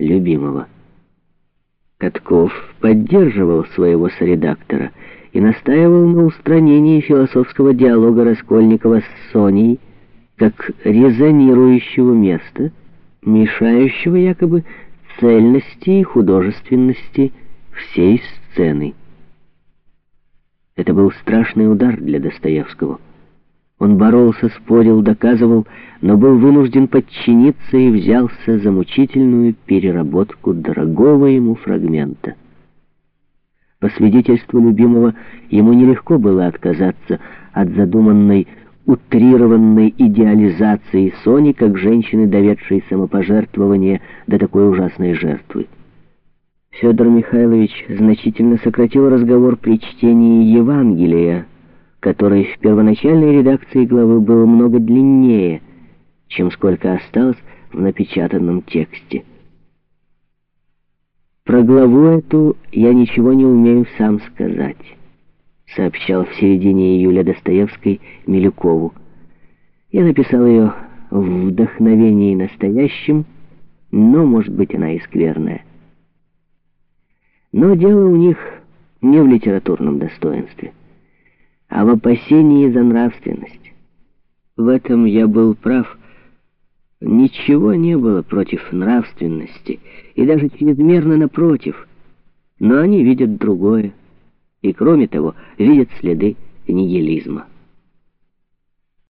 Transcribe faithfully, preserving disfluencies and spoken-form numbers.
любимого. Катков поддерживал своего соредактора и настаивал на устранении философского диалога Раскольникова с Соней как резонирующего места, мешающего якобы цельности и художественности всей сцены. Это был страшный удар для Достоевского. Он боролся, спорил, доказывал, но был вынужден подчиниться и взялся за мучительную переработку дорогого ему фрагмента. По свидетельству любимого, ему нелегко было отказаться от задуманной утрированной идеализации Сони как женщины, доведшей самопожертвование до такой ужасной жертвы. Федор Михайлович значительно сократил разговор при чтении Евангелия, который в первоначальной редакции главы был много длиннее, чем сколько осталось в напечатанном тексте. «Про главу эту я ничего не умею сам сказать», — сообщал в середине июля Достоевский Милюкову. «Я написал ее в вдохновении настоящем, но, может быть, она и скверная. Но дело у них не в литературном достоинстве, а в опасении за нравственность. В этом я был прав. Ничего не было против нравственности, и даже чрезмерно напротив. Но они видят другое, и, кроме того, видят следы нигилизма».